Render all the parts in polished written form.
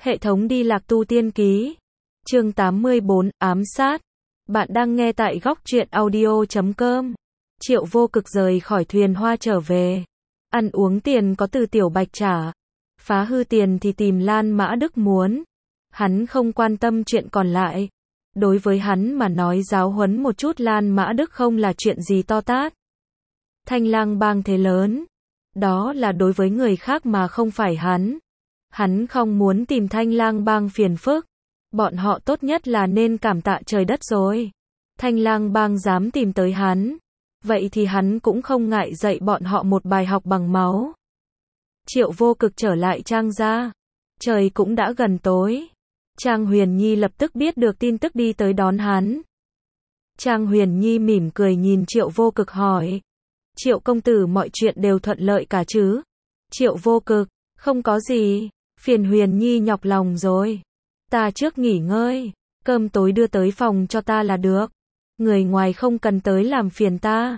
Hệ thống đi lạc tu tiên ký. Chương 84, ám sát. Bạn đang nghe tại góc truyện audio.com. Triệu Vô Cực rời khỏi thuyền hoa trở về. Ăn uống tiền có từ Tiểu Bạch trả. Phá hư tiền thì tìm Lan Mã Đức muốn. Hắn không quan tâm chuyện còn lại. Đối với hắn mà nói giáo huấn một chút Lan Mã Đức không là chuyện gì to tát. Thanh Lang bang thế lớn. Đó là đối với người khác mà không phải hắn. Hắn không muốn tìm Thanh Lang bang phiền phức. Bọn họ tốt nhất là nên cảm tạ trời đất rồi. Thanh Lang bang dám tìm tới hắn. Vậy thì hắn cũng không ngại dạy bọn họ một bài học bằng máu. Triệu Vô Cực trở lại Trang gia. Trời cũng đã gần tối. Trang Huyền Nhi lập tức biết được tin tức đi tới đón hắn. Trang Huyền Nhi mỉm cười nhìn Triệu Vô Cực hỏi. Triệu công tử mọi chuyện đều thuận lợi cả chứ? Triệu Vô Cực, không có gì, phiền Huyền Nhi nhọc lòng rồi. Ta trước nghỉ ngơi, cơm tối đưa tới phòng cho ta là được. Người ngoài không cần tới làm phiền ta.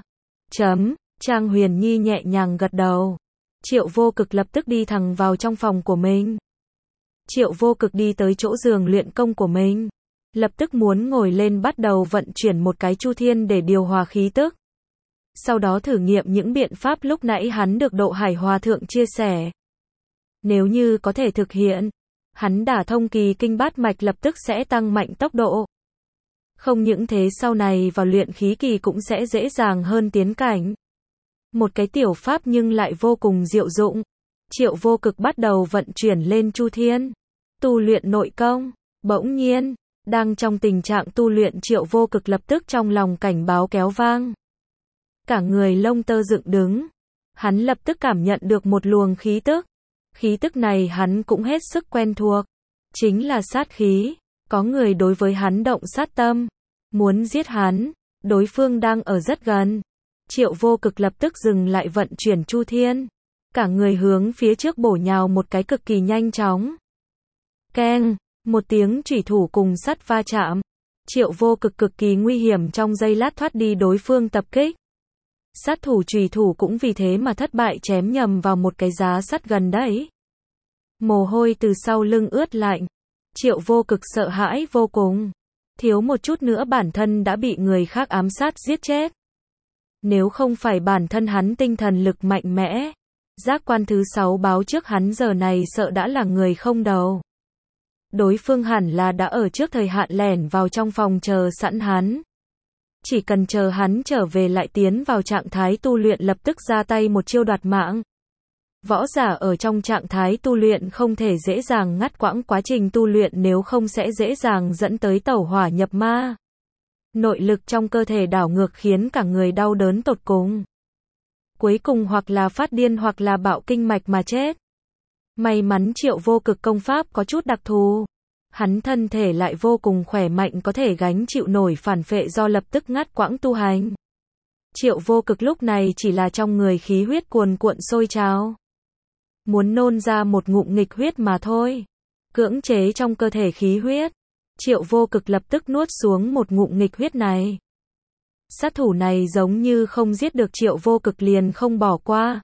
Trang Huyền Nhi nhẹ nhàng gật đầu. Triệu Vô Cực lập tức đi thẳng vào trong phòng của mình. Triệu Vô Cực đi tới chỗ giường luyện công của mình. Lập tức muốn ngồi lên bắt đầu vận chuyển một cái chu thiên để điều hòa khí tức. Sau đó thử nghiệm những biện pháp lúc nãy hắn được Độ Hải Hòa Thượng chia sẻ. Nếu như có thể thực hiện, hắn đả thông kỳ kinh bát mạch lập tức sẽ tăng mạnh tốc độ. Không những thế sau này vào luyện khí kỳ cũng sẽ dễ dàng hơn tiến cảnh. Một cái tiểu pháp nhưng lại vô cùng diệu dụng. Triệu Vô Cực bắt đầu vận chuyển lên chu thiên, tu luyện nội công. Bỗng nhiên, đang trong tình trạng tu luyện Triệu Vô Cực lập tức trong lòng cảnh báo kéo vang. Cả người lông tơ dựng đứng. Hắn lập tức cảm nhận được một luồng khí tức. Khí tức này hắn cũng hết sức quen thuộc. Chính là sát khí. Có người đối với hắn động sát tâm. Muốn giết hắn. Đối phương đang ở rất gần. Triệu Vô Cực lập tức dừng lại vận chuyển chu thiên. Cả người hướng phía trước bổ nhào một cái cực kỳ nhanh chóng. Keng, một tiếng chủy thủ cùng sắt va chạm. Triệu Vô Cực cực kỳ nguy hiểm trong giây lát thoát đi đối phương tập kích. Sát thủ chủy thủ cũng vì thế mà thất bại chém nhầm vào một cái giá sắt gần đấy. Mồ hôi từ sau lưng ướt lạnh. Triệu Vô Cực sợ hãi vô cùng. Thiếu một chút nữa bản thân đã bị người khác ám sát giết chết. Nếu không phải bản thân hắn tinh thần lực mạnh mẽ, giác quan thứ 6 báo trước hắn giờ này sợ đã là người không đầu. Đối phương hẳn là đã ở trước thời hạn lẻn vào trong phòng chờ sẵn hắn. Chỉ cần chờ hắn trở về lại tiến vào trạng thái tu luyện lập tức ra tay một chiêu đoạt mạng. Võ giả ở trong trạng thái tu luyện không thể dễ dàng ngắt quãng quá trình tu luyện nếu không sẽ dễ dàng dẫn tới tẩu hỏa nhập ma. Nội lực trong cơ thể đảo ngược khiến cả người đau đớn tột cùng. Cuối cùng hoặc là phát điên hoặc là bạo kinh mạch mà chết. May mắn Triệu Vô Cực công pháp có chút đặc thù. Hắn thân thể lại vô cùng khỏe mạnh có thể gánh chịu nổi phản phệ do lập tức ngắt quãng tu hành. Triệu Vô Cực lúc này chỉ là trong người khí huyết cuồn cuộn sôi trào. Muốn nôn ra một ngụm nghịch huyết mà thôi. Cưỡng chế trong cơ thể khí huyết. Triệu Vô Cực lập tức nuốt xuống một ngụm nghịch huyết này. Sát thủ này giống như không giết được Triệu Vô Cực liền không bỏ qua.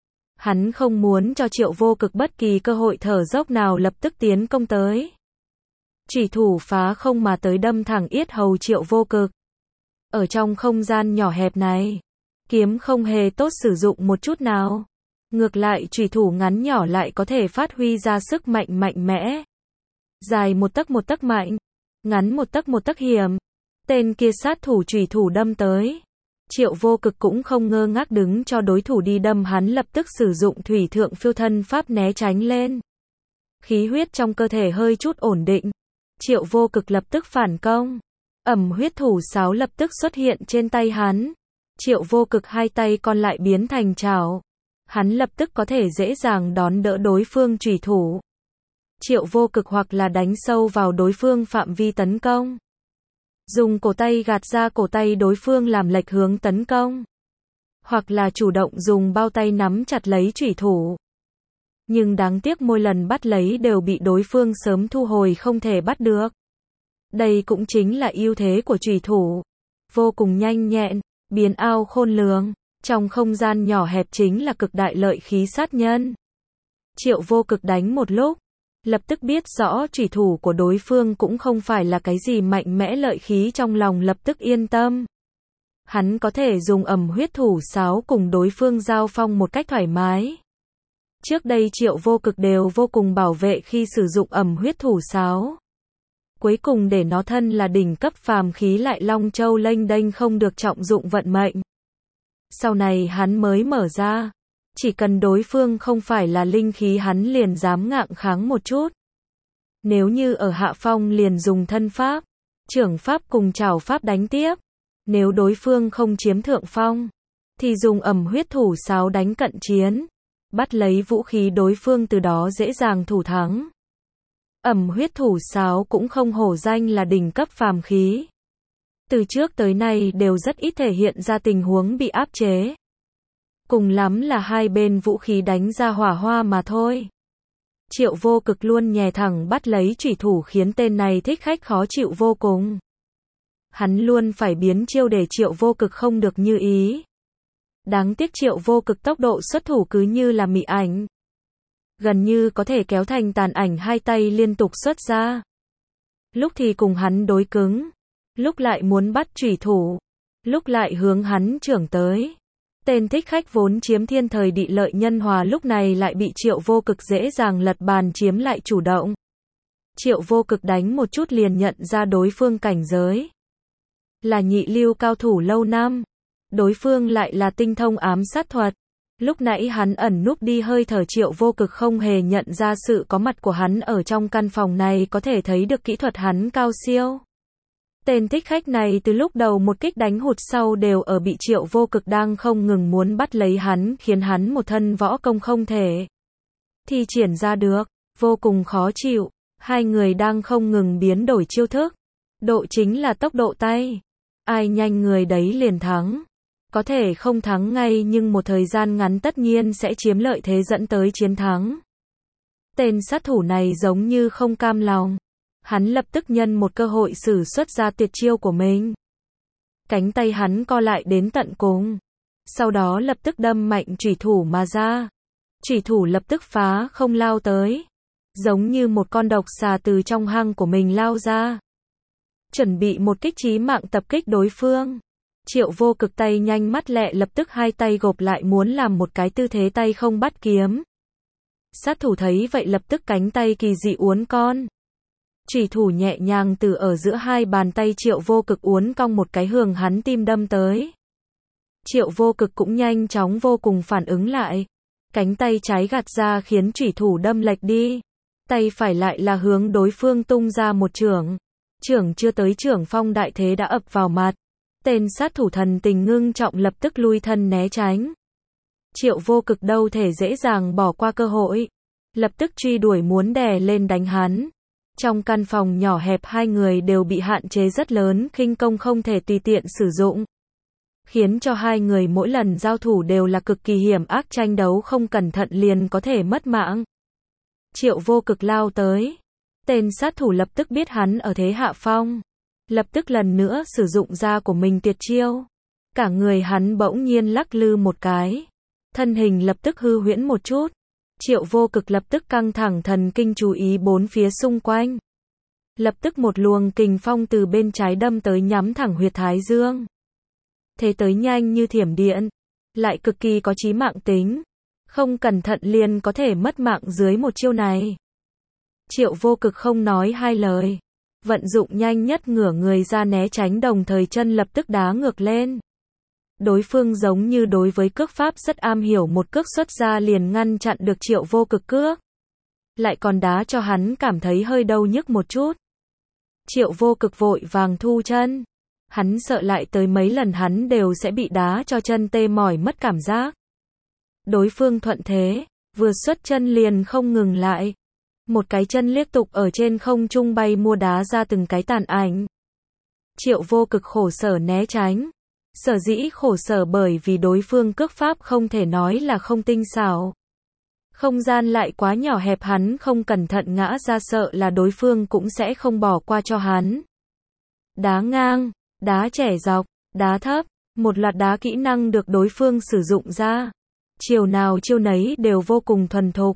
Hắn không muốn cho Triệu Vô Cực bất kỳ cơ hội thở dốc nào lập tức tiến công tới. Chủy thủ phá không mà tới đâm thẳng yết hầu Triệu Vô Cực. Ở trong không gian nhỏ hẹp này, kiếm không hề tốt sử dụng một chút nào. Ngược lại chủy thủ ngắn nhỏ lại có thể phát huy ra sức mạnh mạnh mẽ. Dài một tấc mạnh, ngắn một tấc hiểm. Tên kia sát thủ chủy thủ đâm tới. Triệu Vô Cực cũng không ngơ ngác đứng cho đối thủ đi đâm hắn lập tức sử dụng thủy thượng phiêu thân pháp né tránh lên. Khí huyết trong cơ thể hơi chút ổn định. Triệu Vô Cực lập tức phản công. Huyết thủ sáo lập tức xuất hiện trên tay hắn. Triệu Vô Cực hai tay còn lại biến thành chảo. Hắn lập tức có thể dễ dàng đón đỡ đối phương chủy thủ. Triệu Vô Cực hoặc là đánh sâu vào đối phương phạm vi tấn công. Dùng cổ tay gạt ra cổ tay đối phương làm lệch hướng tấn công. Hoặc là chủ động dùng bao tay nắm chặt lấy chủy thủ. Nhưng đáng tiếc mỗi lần bắt lấy đều bị đối phương sớm thu hồi không thể bắt được. Đây cũng chính là ưu thế của chủy thủ. Vô cùng nhanh nhẹn, biến ảo khôn lường. Trong không gian nhỏ hẹp chính là cực đại lợi khí sát nhân. Triệu Vô Cực đánh một lúc. Lập tức biết rõ chủy thủ của đối phương cũng không phải là cái gì mạnh mẽ, lợi khí trong lòng lập tức yên tâm. Hắn có thể dùng ẩm huyết thủ sáo cùng đối phương giao phong một cách thoải mái. Trước đây Triệu Vô Cực đều vô cùng bảo vệ khi sử dụng ẩm huyết thủ sáo. Cuối cùng để nó thân là đỉnh cấp phàm khí lại long châu lênh đênh không được trọng dụng vận mệnh. Sau này hắn mới mở ra. Chỉ cần đối phương không phải là linh khí hắn liền dám ngạng kháng một chút. Nếu như ở hạ phong liền dùng thân pháp, trưởng pháp cùng trảo pháp đánh tiếp. Nếu đối phương không chiếm thượng phong, thì dùng ẩm huyết thủ sáo đánh cận chiến. Bắt lấy vũ khí đối phương từ đó dễ dàng thủ thắng. Ẩm huyết thủ sáo cũng không hổ danh là đỉnh cấp phàm khí. Từ trước tới nay đều rất ít thể hiện ra tình huống bị áp chế. Cùng lắm là hai bên vũ khí đánh ra hỏa hoa mà thôi. Triệu Vô Cực luôn nhè thẳng bắt lấy chủy thủ khiến tên này thích khách khó chịu vô cùng. Hắn luôn phải biến chiêu để Triệu Vô Cực không được như ý. Đáng tiếc Triệu Vô Cực tốc độ xuất thủ cứ như là mị ảnh. Gần như có thể kéo thành tàn ảnh, hai tay liên tục xuất ra. Lúc thì cùng hắn đối cứng, lúc lại muốn bắt chủy thủ, lúc lại hướng hắn chưởng tới. Tên thích khách vốn chiếm thiên thời địa lợi nhân hòa lúc này lại bị Triệu Vô Cực dễ dàng lật bàn chiếm lại chủ động. Triệu Vô Cực đánh một chút liền nhận ra đối phương cảnh giới là nhị lưu cao thủ lâu năm. Đối phương lại là tinh thông ám sát thuật. Lúc nãy hắn ẩn núp đi hơi thở, Triệu Vô Cực không hề nhận ra sự có mặt của hắn ở trong căn phòng này, có thể thấy được kỹ thuật hắn cao siêu. Tên thích khách này từ lúc đầu một kích đánh hụt, sau đều ở bị Triệu Vô Cực đang không ngừng muốn bắt lấy hắn, khiến hắn một thân võ công không thể thi triển ra được, vô cùng khó chịu. Hai người đang không ngừng biến đổi chiêu thức. Độ chính là tốc độ tay. Ai nhanh người đấy liền thắng. Có thể không thắng ngay nhưng một thời gian ngắn tất nhiên sẽ chiếm lợi thế dẫn tới chiến thắng. Tên sát thủ này giống như không cam lòng. Hắn lập tức nhân một cơ hội sử xuất ra tuyệt chiêu của mình. Cánh tay hắn co lại đến tận cùng. Sau đó lập tức đâm mạnh chủy thủ mà ra. Chủy thủ lập tức phá không lao tới. Giống như một con độc xà từ trong hang của mình lao ra. Chuẩn bị một kích chí mạng tập kích đối phương. Triệu Vô Cực tay nhanh mắt lẹ, lập tức hai tay gộp lại muốn làm một cái tư thế tay không bắt kiếm. Sát thủ thấy vậy lập tức cánh tay kỳ dị uốn con. Chủy thủ nhẹ nhàng từ ở giữa hai bàn tay Triệu Vô Cực uốn cong một cái hướng hắn tim đâm tới. Triệu Vô Cực cũng nhanh chóng vô cùng phản ứng lại. Cánh tay trái gạt ra khiến chủy thủ đâm lệch đi. Tay phải lại là hướng đối phương tung ra một chưởng. Chưởng chưa tới chưởng phong đại thế đã ập vào mặt. Tên sát thủ thần tình ngưng trọng lập tức lui thân né tránh. Triệu Vô Cực đâu thể dễ dàng bỏ qua cơ hội. Lập tức truy đuổi muốn đè lên đánh hắn. Trong căn phòng nhỏ hẹp hai người đều bị hạn chế rất lớn, khinh công không thể tùy tiện sử dụng. Khiến cho hai người mỗi lần giao thủ đều là cực kỳ hiểm ác, tranh đấu không cẩn thận liền có thể mất mạng. Triệu Vô Cực lao tới. Tên sát thủ lập tức biết hắn ở thế hạ phong. Lập tức lần nữa sử dụng ra của mình tuyệt chiêu. Cả người hắn bỗng nhiên lắc lư một cái. Thân hình lập tức hư huyễn một chút. Triệu Vô Cực lập tức căng thẳng thần kinh chú ý bốn phía xung quanh. Lập tức một luồng kình phong từ bên trái đâm tới nhắm thẳng huyệt thái dương. Thế tới nhanh như thiểm điện. Lại cực kỳ có chí mạng tính. Không cẩn thận liền có thể mất mạng dưới một chiêu này. Triệu Vô Cực không nói hai lời. Vận dụng nhanh nhất ngửa người ra né tránh, đồng thời chân lập tức đá ngược lên. Đối phương giống như đối với cước pháp rất am hiểu, một cước xuất ra liền ngăn chặn được Triệu Vô Cực cước. Lại còn đá cho hắn cảm thấy hơi đau nhức một chút. Triệu Vô Cực vội vàng thu chân. Hắn sợ lại tới mấy lần hắn đều sẽ bị đá cho chân tê mỏi mất cảm giác. Đối phương thuận thế, vừa xuất chân liền không ngừng lại. Một cái chân liên tục ở trên không trung bay mua đá ra từng cái tàn ảnh. Triệu Vô Cực khổ sở né tránh. Sở dĩ khổ sở bởi vì đối phương cước pháp không thể nói là không tinh xảo. Không gian lại quá nhỏ hẹp, hắn không cẩn thận ngã ra sợ là đối phương cũng sẽ không bỏ qua cho hắn. Đá ngang, đá chẻ dọc, đá thấp, một loạt đá kỹ năng được đối phương sử dụng ra. Chiều nào chiêu nấy đều vô cùng thuần thục.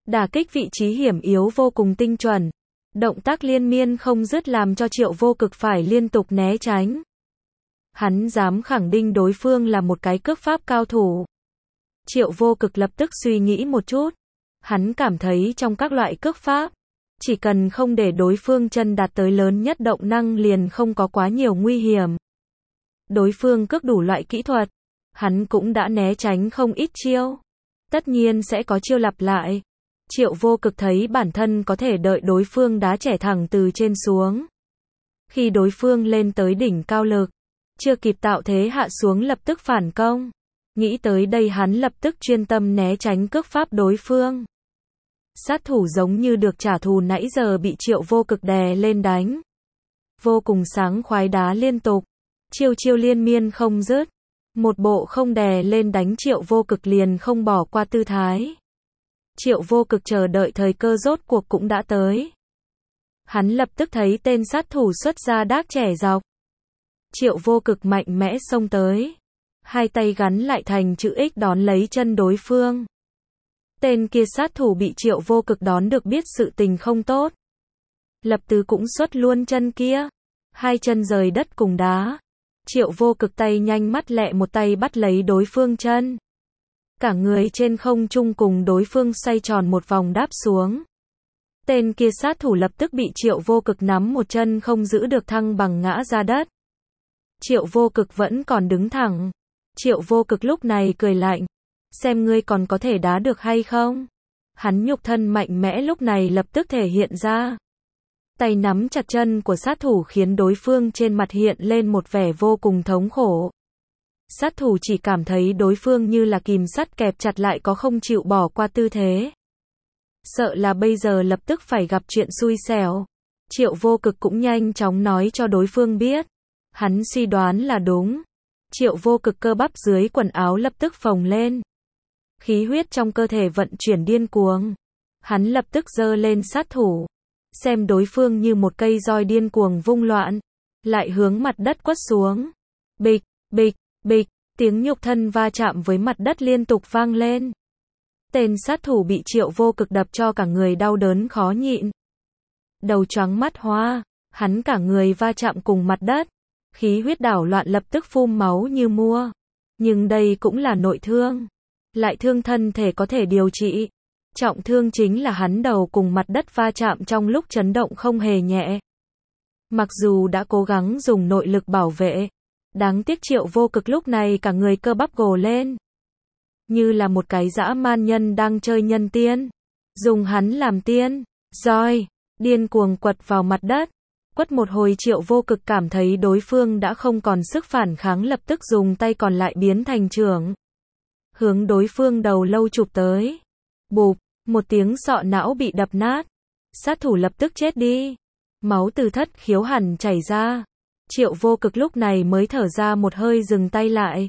Đả kích vị trí hiểm yếu vô cùng tinh chuẩn. Động tác liên miên không dứt làm cho Triệu Vô Cực phải liên tục né tránh. Hắn dám khẳng định đối phương là một cái cước pháp cao thủ. Triệu Vô Cực lập tức suy nghĩ một chút. Hắn cảm thấy trong các loại cước pháp, chỉ cần không để đối phương chân đạt tới lớn nhất động năng liền không có quá nhiều nguy hiểm. Đối phương cước đủ loại kỹ thuật, hắn cũng đã né tránh không ít chiêu. Tất nhiên sẽ có chiêu lặp lại. Triệu Vô Cực thấy bản thân có thể đợi đối phương đá trẻ thẳng từ trên xuống. Khi đối phương lên tới đỉnh cao lực, chưa kịp tạo thế hạ xuống lập tức phản công. Nghĩ tới đây hắn lập tức chuyên tâm né tránh cước pháp đối phương. Sát thủ giống như được trả thù nãy giờ bị Triệu Vô Cực đè lên đánh. Vô cùng sáng khoái đá liên tục. Chiêu chiêu liên miên không dứt. Một bộ không đè lên đánh Triệu Vô Cực liền không bỏ qua tư thái. Triệu Vô Cực chờ đợi thời cơ rốt cuộc cũng đã tới. Hắn lập tức thấy tên sát thủ xuất ra đác trẻ dọc. Triệu Vô Cực mạnh mẽ xông tới. Hai tay gắn lại thành chữ X đón lấy chân đối phương. Tên kia sát thủ bị Triệu Vô Cực đón được biết sự tình không tốt. Lập tức cũng xuất luôn chân kia. Hai chân rời đất cùng đá. Triệu Vô Cực tay nhanh mắt lẹ một tay bắt lấy đối phương chân. Cả người trên không trung cùng đối phương xoay tròn một vòng đáp xuống. Tên kia sát thủ lập tức bị Triệu Vô Cực nắm một chân không giữ được thăng bằng ngã ra đất. Triệu Vô Cực vẫn còn đứng thẳng. Triệu Vô Cực lúc này cười lạnh. Xem ngươi còn có thể đá được hay không? Hắn nhục thân mạnh mẽ lúc này lập tức thể hiện ra. Tay nắm chặt chân của sát thủ khiến đối phương trên mặt hiện lên một vẻ vô cùng thống khổ. Sát thủ chỉ cảm thấy đối phương như là kìm sắt kẹp chặt lại có không chịu bỏ qua tư thế. Sợ là bây giờ lập tức phải gặp chuyện xui xẻo. Triệu Vô Cực cũng nhanh chóng nói cho đối phương biết. Hắn suy đoán là đúng. Triệu Vô Cực cơ bắp dưới quần áo lập tức phồng lên. Khí huyết trong cơ thể vận chuyển điên cuồng. Hắn lập tức giơ lên sát thủ. Xem đối phương như một cây roi điên cuồng vung loạn. Lại hướng mặt đất quất xuống. Bịch, bịch, bịch, tiếng nhục thân va chạm với mặt đất liên tục vang lên. Tên sát thủ bị Triệu Vô Cực đập cho cả người đau đớn khó nhịn. Đầu choáng mắt hoa, hắn cả người va chạm cùng mặt đất. Khí huyết đảo loạn lập tức phun máu như mua. Nhưng đây cũng là nội thương. Lại thương thân thể có thể điều trị. Trọng thương chính là hắn đầu cùng mặt đất va chạm trong lúc chấn động không hề nhẹ. Mặc dù đã cố gắng dùng nội lực bảo vệ. Đáng tiếc Triệu Vô Cực lúc này cả người cơ bắp gồ lên. Như là một cái dã man nhân đang chơi nhân tiên. Dùng hắn làm tiên. Roi. Điên cuồng quật vào mặt đất. Quất một hồi Triệu Vô Cực cảm thấy đối phương đã không còn sức phản kháng lập tức dùng tay còn lại biến thành chưởng. Hướng đối phương đầu lâu chụp tới. Bụp. Một tiếng sọ não bị đập nát. Sát thủ lập tức chết đi. Máu từ thất khiếu hẳn chảy ra. Triệu Vô Cực lúc này mới thở ra một hơi dừng tay lại.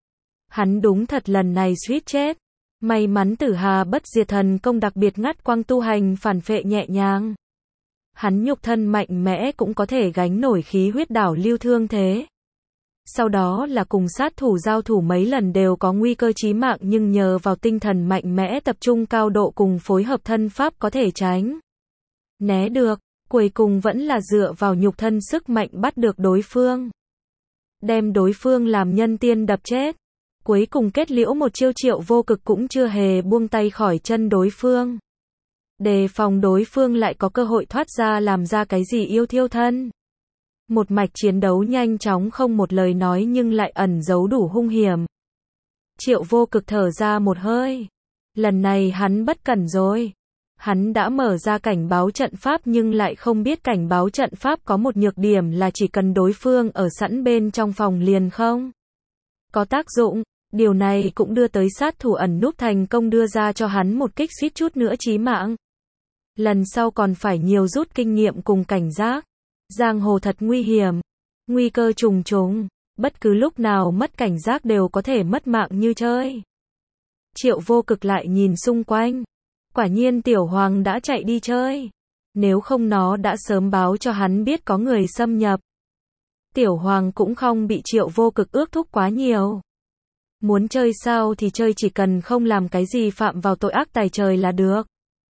Hắn đúng thật lần này suýt chết. May mắn Tử Hà Bất Diệt Thần Công đặc biệt ngắt quang tu hành phản phệ nhẹ nhàng. Hắn nhục thân mạnh mẽ cũng có thể gánh nổi khí huyết đảo lưu thương thế. Sau đó là cùng sát thủ giao thủ mấy lần đều có nguy cơ chí mạng nhưng nhờ vào tinh thần mạnh mẽ tập trung cao độ cùng phối hợp thân pháp có thể tránh. Né được, cuối cùng vẫn là dựa vào nhục thân sức mạnh bắt được đối phương. Đem đối phương làm nhân tiên đập chết. Cuối cùng kết liễu một chiêu Triệu Vô Cực cũng chưa hề buông tay khỏi chân đối phương. Đề phòng đối phương lại có cơ hội thoát ra làm ra cái gì yêu thiêu thân. Một mạch chiến đấu nhanh chóng không một lời nói nhưng lại ẩn giấu đủ hung hiểm. Triệu Vô Cực thở ra một hơi. Lần này hắn bất cẩn rồi. Hắn đã mở ra cảnh báo trận pháp nhưng lại không biết cảnh báo trận pháp có một nhược điểm là chỉ cần đối phương ở sẵn bên trong phòng liền không có tác dụng. Điều này cũng đưa tới sát thủ ẩn núp thành công đưa ra cho hắn một kích suýt chút nữa chí mạng. Lần sau còn phải nhiều rút kinh nghiệm cùng cảnh giác. Giang hồ thật nguy hiểm. Nguy cơ trùng trùng. Bất cứ lúc nào mất cảnh giác đều có thể mất mạng như chơi. Triệu Vô Cực lại nhìn xung quanh. Quả nhiên Tiểu Hoàng đã chạy đi chơi. Nếu không nó đã sớm báo cho hắn biết có người xâm nhập. Tiểu Hoàng cũng không bị Triệu Vô Cực ước thúc quá nhiều. Muốn chơi sao thì chơi chỉ cần không làm cái gì phạm vào tội ác tày trời là được.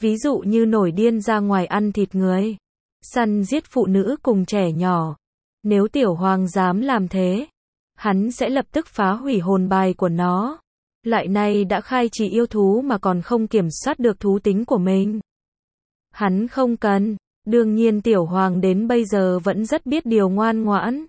Ví dụ như nổi điên ra ngoài ăn thịt người, săn giết phụ nữ cùng trẻ nhỏ. Nếu Tiểu Hoàng dám làm thế, hắn sẽ lập tức phá hủy hồn bài của nó. Loại này đã khai trì yêu thú mà còn không kiểm soát được thú tính của mình. Hắn không cần. Đương nhiên Tiểu Hoàng đến bây giờ vẫn rất biết điều ngoan ngoãn.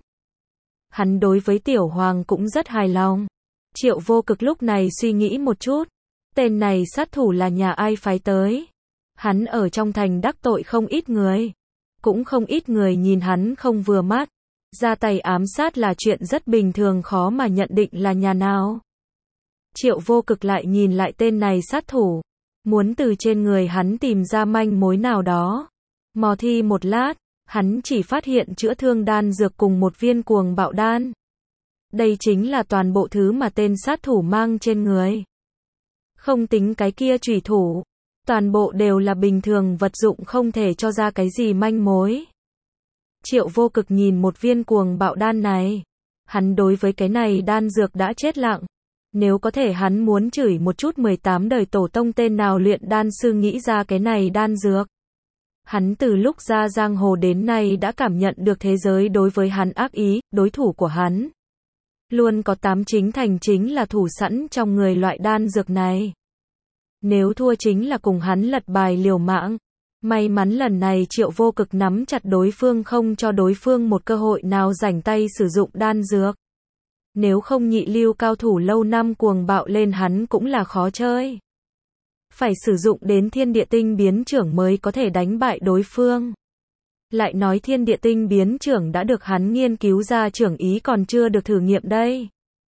Hắn đối với Tiểu Hoàng cũng rất hài lòng. Triệu Vô Cực lúc này suy nghĩ một chút. Tên này sát thủ là nhà ai phái tới? Hắn ở trong thành đắc tội không ít người. Cũng không ít người nhìn hắn không vừa mắt. Ra tay ám sát là chuyện rất bình thường, khó mà nhận định là nhà nào. Triệu Vô Cực lại nhìn lại tên này sát thủ. Muốn từ trên người hắn tìm ra manh mối nào đó. Mò thi một lát, hắn chỉ phát hiện chữa thương đan dược cùng một viên cuồng bạo đan. Đây chính là toàn bộ thứ mà tên sát thủ mang trên người. Không tính cái kia chủy thủ. Toàn bộ đều là bình thường vật dụng, không thể cho ra cái gì manh mối. Triệu Vô Cực nhìn một viên cuồng bạo đan này. Hắn đối với cái này đan dược đã chết lặng. Nếu có thể hắn muốn chửi một chút 18 đời tổ tông tên nào luyện đan sư nghĩ ra cái này đan dược. Hắn từ lúc ra giang hồ đến nay đã cảm nhận được thế giới đối với hắn ác ý, đối thủ của hắn. Luôn có 8 chính thành chính là thủ sẵn trong người loại đan dược này. Nếu thua chính là cùng hắn lật bài liều mạng. May mắn lần này Triệu Vô Cực nắm chặt đối phương, không cho đối phương một cơ hội nào rảnh tay sử dụng đan dược. Nếu không nhị lưu cao thủ lâu năm cuồng bạo lên hắn cũng là khó chơi. Phải sử dụng đến thiên địa tinh biến trưởng mới có thể đánh bại đối phương. Lại nói thiên địa tinh biến trưởng đã được hắn nghiên cứu ra, trưởng ý còn chưa được thử nghiệm đây.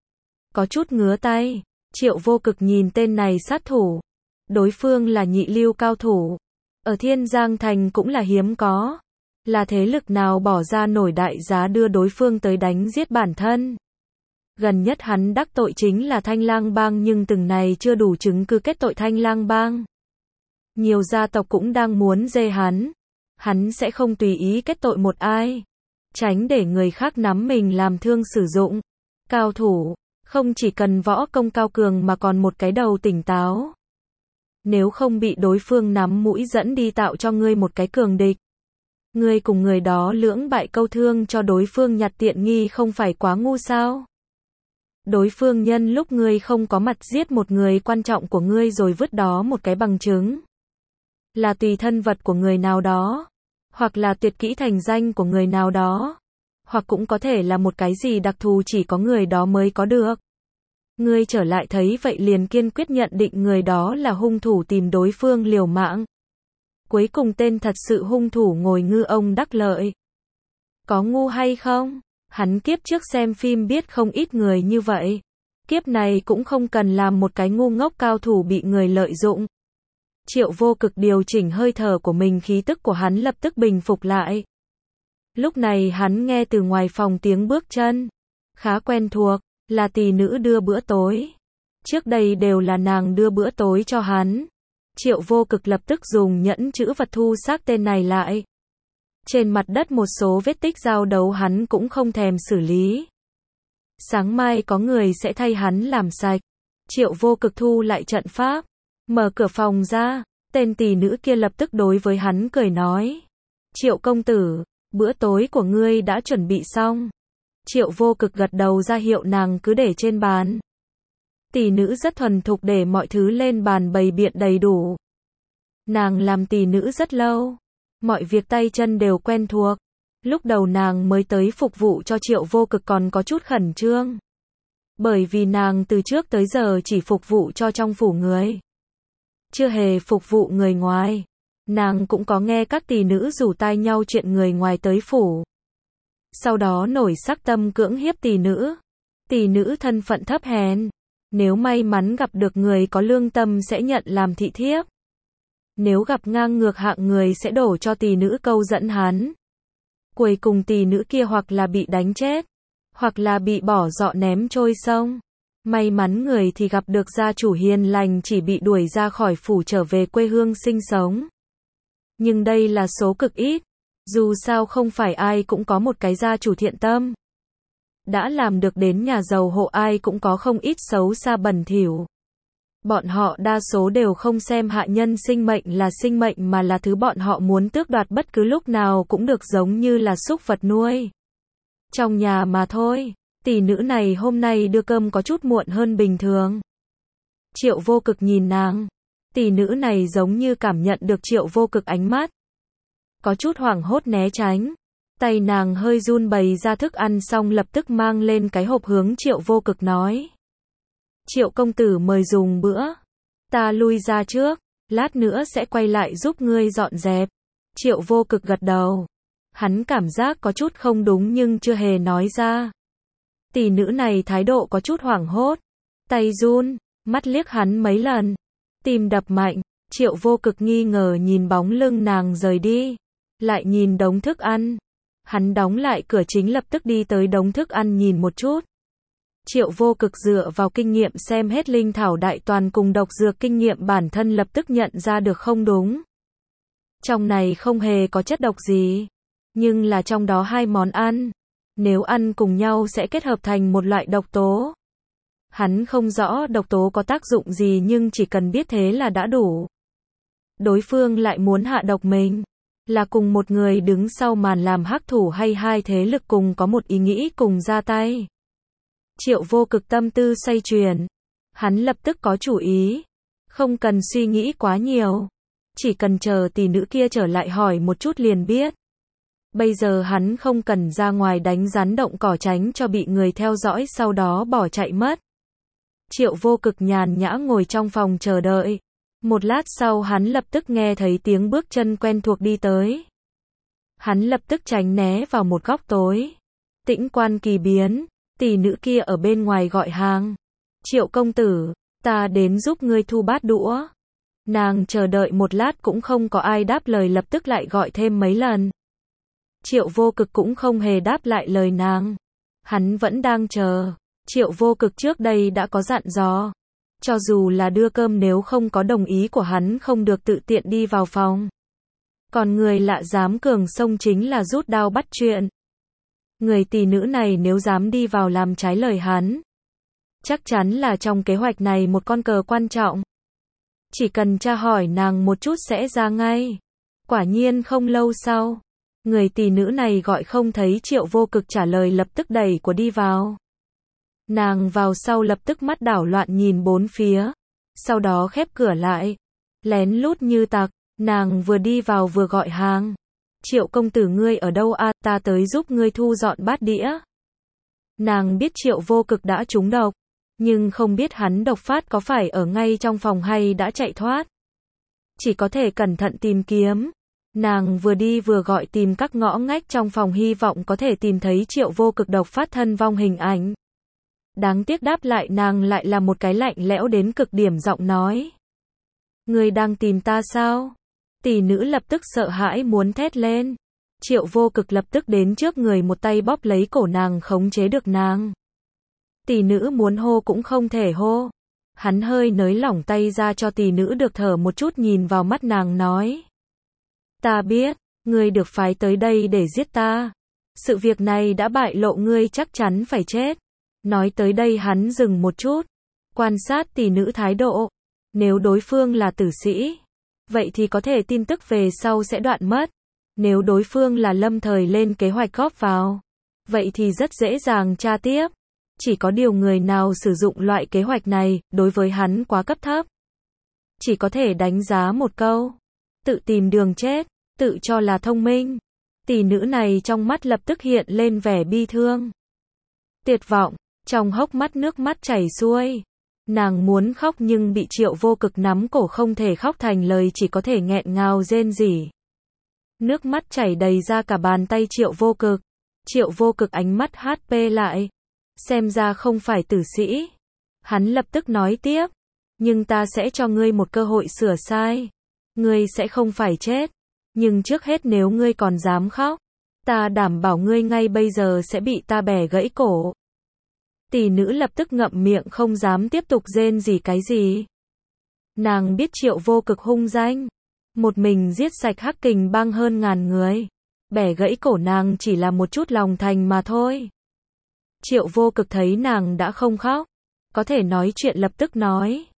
Có chút ngứa tay. Triệu Vô Cực nhìn tên này sát thủ. Đối phương là nhị lưu cao thủ. Ở Thiên Giang Thành cũng là hiếm có. Là thế lực nào bỏ ra nổi đại giá đưa đối phương tới đánh giết bản thân. Gần nhất hắn đắc tội chính là Thanh Lang Bang, nhưng từng này chưa đủ chứng cứ kết tội Thanh Lang Bang. Nhiều gia tộc cũng đang muốn dê hắn. Hắn sẽ không tùy ý kết tội một ai. Tránh để người khác nắm mình làm thương sử dụng. Cao thủ, không chỉ cần võ công cao cường mà còn một cái đầu tỉnh táo. Nếu không bị đối phương nắm mũi dẫn đi tạo cho ngươi một cái cường địch. Ngươi cùng người đó lưỡng bại câu thương cho đối phương nhặt tiện nghi, không phải quá ngu sao? Đối phương nhân lúc ngươi không có mặt giết một người quan trọng của ngươi rồi vứt đó một cái bằng chứng. Là tùy thân vật của người nào đó. Hoặc là tuyệt kỹ thành danh của người nào đó. Hoặc cũng có thể là một cái gì đặc thù chỉ có người đó mới có được. Ngươi trở lại thấy vậy liền kiên quyết nhận định người đó là hung thủ, tìm đối phương liều mạng. Cuối cùng tên thật sự hung thủ ngồi ngư ông đắc lợi. Có ngu hay không? Hắn kiếp trước xem phim biết không ít người như vậy. Kiếp này cũng không cần làm một cái ngu ngốc cao thủ bị người lợi dụng. Triệu Vô Cực điều chỉnh hơi thở của mình, khí tức của hắn lập tức bình phục lại. Lúc này hắn nghe từ ngoài phòng tiếng bước chân. Khá quen thuộc, là tỷ nữ đưa bữa tối. Trước đây đều là nàng đưa bữa tối cho hắn. Triệu Vô Cực lập tức dùng nhẫn chữ vật thu xác tên này lại. Trên mặt đất một số vết tích giao đấu hắn cũng không thèm xử lý. Sáng mai có người sẽ thay hắn làm sạch. Triệu Vô Cực thu lại trận pháp. Mở cửa phòng ra. Tên tỷ nữ kia lập tức đối với hắn cười nói. Triệu công tử, bữa tối của ngươi đã chuẩn bị xong. Triệu Vô Cực gật đầu ra hiệu nàng cứ để trên bàn. Tỷ nữ rất thuần thục để mọi thứ lên bàn bày biện đầy đủ. Nàng làm tỷ nữ rất lâu. Mọi việc tay chân đều quen thuộc. Lúc đầu nàng mới tới phục vụ cho Triệu Vô Cực còn có chút khẩn trương. Bởi vì nàng từ trước tới giờ chỉ phục vụ cho trong phủ người. Chưa hề phục vụ người ngoài. Nàng cũng có nghe các tỷ nữ rủ tai nhau chuyện người ngoài tới phủ. Sau đó nổi sắc tâm cưỡng hiếp tỷ nữ. Tỷ nữ thân phận thấp hèn. Nếu may mắn gặp được người có lương tâm sẽ nhận làm thị thiếp. Nếu gặp ngang ngược hạng người sẽ đổ cho tỷ nữ câu dẫn hắn. Cuối cùng tỷ nữ kia hoặc là bị đánh chết, hoặc là bị bỏ dọ ném trôi sông. May mắn người thì gặp được gia chủ hiền lành, chỉ bị đuổi ra khỏi phủ trở về quê hương sinh sống. Nhưng đây là số cực ít. Dù sao không phải ai cũng có một cái gia chủ thiện tâm. Đã làm được đến nhà giàu hộ ai cũng có không ít xấu xa bẩn thỉu. Bọn họ đa số đều không xem hạ nhân sinh mệnh là sinh mệnh mà là thứ bọn họ muốn tước đoạt bất cứ lúc nào cũng được, giống như là súc vật nuôi trong nhà mà thôi. Tỷ nữ này hôm nay đưa cơm có chút muộn hơn bình thường. Triệu Vô Cực nhìn nàng. Tỷ nữ này giống như cảm nhận được Triệu Vô Cực ánh mắt, có chút hoảng hốt né tránh. Tay nàng hơi run bày ra thức ăn xong lập tức mang lên cái hộp hướng Triệu Vô Cực nói. Triệu công tử mời dùng bữa. Ta lui ra trước, lát nữa sẽ quay lại giúp ngươi dọn dẹp. Triệu Vô Cực gật đầu. Hắn cảm giác có chút không đúng nhưng chưa hề nói ra. Tỷ nữ này thái độ có chút hoảng hốt. Tay run, mắt liếc hắn mấy lần. Tim đập mạnh. Triệu Vô Cực nghi ngờ nhìn bóng lưng nàng rời đi. Lại nhìn đống thức ăn. Hắn đóng lại cửa chính lập tức đi tới đống thức ăn nhìn một chút. Triệu Vô Cực dựa vào kinh nghiệm xem hết linh thảo đại toàn cùng độc dược kinh nghiệm bản thân lập tức nhận ra được không đúng. Trong này không hề có chất độc gì. Nhưng là trong đó hai món ăn. Nếu ăn cùng nhau sẽ kết hợp thành một loại độc tố. Hắn không rõ độc tố có tác dụng gì nhưng chỉ cần biết thế là đã đủ. Đối phương lại muốn hạ độc mình. Là cùng một người đứng sau màn làm hắc thủ hay hai thế lực cùng có một ý nghĩ cùng ra tay. Triệu Vô Cực tâm tư xoay chuyển. Hắn lập tức có chủ ý. Không cần suy nghĩ quá nhiều. Chỉ cần chờ tỷ nữ kia trở lại hỏi một chút liền biết. Bây giờ hắn không cần ra ngoài đánh rắn động cỏ tránh cho bị người theo dõi sau đó bỏ chạy mất. Triệu Vô Cực nhàn nhã ngồi trong phòng chờ đợi. Một lát sau hắn lập tức nghe thấy tiếng bước chân quen thuộc đi tới. Hắn lập tức tránh né vào một góc tối. Tĩnh quan kỳ biến, tỷ nữ kia ở bên ngoài gọi hàng. Triệu công tử, ta đến giúp ngươi thu bát đũa. Nàng chờ đợi một lát cũng không có ai đáp lời lập tức lại gọi thêm mấy lần. Triệu Vô Cực cũng không hề đáp lại lời nàng. Hắn vẫn đang chờ. Triệu Vô Cực trước đây đã có dặn dò. Cho dù là đưa cơm nếu không có đồng ý của hắn không được tự tiện đi vào phòng. Còn người lạ dám cường xông chính là rút đao bắt chuyện. Người tỷ nữ này nếu dám đi vào làm trái lời hắn. Chắc chắn là trong kế hoạch này một con cờ quan trọng. Chỉ cần tra hỏi nàng một chút sẽ ra ngay. Quả nhiên không lâu sau. Người tỷ nữ này gọi không thấy Triệu Vô Cực trả lời lập tức đẩy của đi vào. Nàng vào sau lập tức mắt đảo loạn nhìn bốn phía. Sau đó khép cửa lại. Lén lút như tặc. Nàng vừa đi vào vừa gọi hàng. Triệu công tử ngươi ở đâu à, ta tới giúp ngươi thu dọn bát đĩa. Nàng biết Triệu Vô Cực đã trúng độc. Nhưng không biết hắn độc phát có phải ở ngay trong phòng hay đã chạy thoát. Chỉ có thể cẩn thận tìm kiếm. Nàng vừa đi vừa gọi tìm các ngõ ngách trong phòng hy vọng có thể tìm thấy Triệu Vô Cực độc phát thân vong hình ảnh. Đáng tiếc đáp lại nàng lại là một cái lạnh lẽo đến cực điểm giọng nói. Ngươi đang tìm ta sao? Tỷ nữ lập tức sợ hãi muốn thét lên. Triệu Vô Cực lập tức đến trước người một tay bóp lấy cổ nàng khống chế được nàng. Tỷ nữ muốn hô cũng không thể hô. Hắn hơi nới lỏng tay ra cho tỷ nữ được thở một chút nhìn vào mắt nàng nói. Ta biết, ngươi được phái tới đây để giết ta. Sự việc này đã bại lộ ngươi chắc chắn phải chết. Nói tới đây hắn dừng một chút. Quan sát tỷ nữ thái độ. Nếu đối phương là tử sĩ. Vậy thì có thể tin tức về sau sẽ đoạn mất. Nếu đối phương là lâm thời lên kế hoạch góp vào. Vậy thì rất dễ dàng tra tiếp. Chỉ có điều người nào sử dụng loại kế hoạch này, đối với hắn quá cấp thấp. Chỉ có thể đánh giá một câu. Tự tìm đường chết, tự cho là thông minh. Tỷ nữ này trong mắt lập tức hiện lên vẻ bi thương. Tuyệt vọng, trong hốc mắt nước mắt chảy xuôi. Nàng muốn khóc nhưng bị Triệu Vô Cực nắm cổ không thể khóc thành lời chỉ có thể nghẹn ngào rên rỉ. Nước mắt chảy đầy ra cả bàn tay Triệu Vô Cực. Triệu Vô Cực ánh mắt HP lại. Xem ra không phải tử sĩ. Hắn lập tức nói tiếp. Nhưng ta sẽ cho ngươi một cơ hội sửa sai. Ngươi sẽ không phải chết. Nhưng trước hết nếu ngươi còn dám khóc. Ta đảm bảo ngươi ngay bây giờ sẽ bị ta bẻ gãy cổ. Tỷ nữ lập tức ngậm miệng không dám tiếp tục rên gì cái gì. Nàng biết Triệu Vô Cực hung danh. Một mình giết sạch Hắc Kình bang hơn 1000 người. Bẻ gãy cổ nàng chỉ là một chút lòng thành mà thôi. Triệu Vô Cực thấy nàng đã không khóc. Có thể nói chuyện lập tức nói.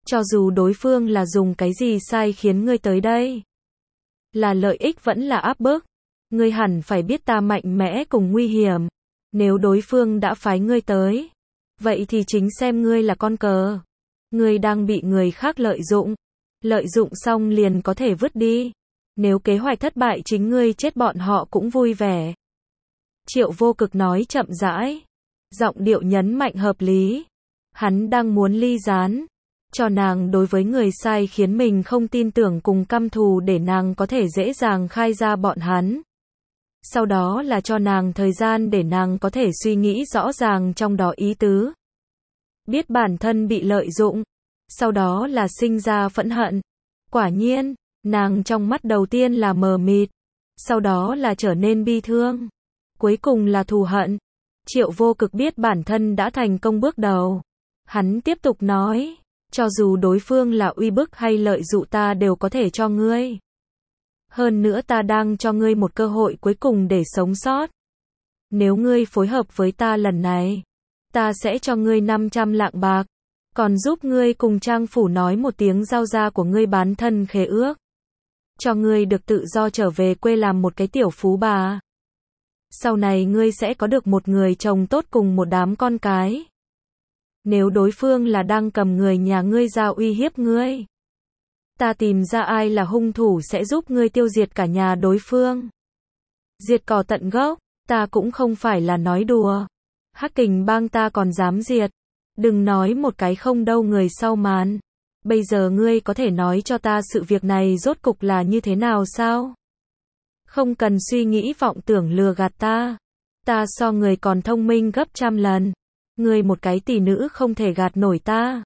Cho dù đối phương là dùng cái gì sai khiến ngươi tới đây. Là lợi ích vẫn là áp bức. Ngươi hẳn phải biết ta mạnh mẽ cùng nguy hiểm. Nếu đối phương đã phái ngươi tới, vậy thì chính xem ngươi là con cờ. Ngươi đang bị người khác lợi dụng. Lợi dụng xong liền có thể vứt đi. Nếu kế hoạch thất bại chính ngươi chết bọn họ cũng vui vẻ. Triệu Vô Cực nói chậm rãi. Giọng điệu nhấn mạnh hợp lý. Hắn đang muốn ly gián cho nàng đối với người sai khiến mình không tin tưởng cùng căm thù để nàng có thể dễ dàng khai ra bọn hắn. Sau đó là cho nàng thời gian để nàng có thể suy nghĩ rõ ràng trong đó ý tứ. Biết bản thân bị lợi dụng. Sau đó là sinh ra phẫn hận. Quả nhiên, nàng trong mắt đầu tiên là mờ mịt. Sau đó là trở nên bi thương. Cuối cùng là thù hận. Triệu Vô Cực biết bản thân đã thành công bước đầu. Hắn tiếp tục nói. Cho dù đối phương là uy bức hay lợi dụ ta đều có thể cho ngươi. Hơn nữa ta đang cho ngươi một cơ hội cuối cùng để sống sót. Nếu ngươi phối hợp với ta lần này, ta sẽ cho ngươi 500 lạng bạc. Còn giúp ngươi cùng Trang phủ nói một tiếng giao ra của ngươi bán thân khế ước. Cho ngươi được tự do trở về quê làm một cái tiểu phú bà. Sau này ngươi sẽ có được một người chồng tốt cùng một đám con cái. Nếu đối phương là đang cầm người nhà ngươi ra uy hiếp ngươi, ta tìm ra ai là hung thủ sẽ giúp ngươi tiêu diệt cả nhà đối phương. Diệt cỏ tận gốc, ta cũng không phải là nói đùa. Hắc Kình bang ta còn dám diệt. Đừng nói một cái không đâu người sau màn. Bây giờ ngươi có thể nói cho ta sự việc này rốt cục là như thế nào sao? Không cần suy nghĩ vọng tưởng lừa gạt ta. Ta so người còn thông minh gấp trăm lần. Ngươi một cái tỷ nữ không thể gạt nổi ta.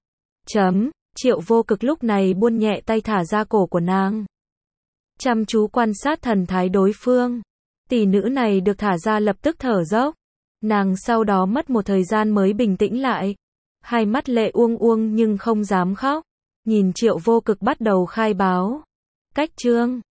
Triệu Vô Cực lúc này buông nhẹ tay thả ra cổ của nàng. Chăm chú quan sát thần thái đối phương. Tỷ nữ này được thả ra lập tức thở dốc. Nàng sau đó mất một thời gian mới bình tĩnh lại. Hai mắt lệ uông uông nhưng không dám khóc. Nhìn Triệu Vô Cực bắt đầu khai báo. Cách chương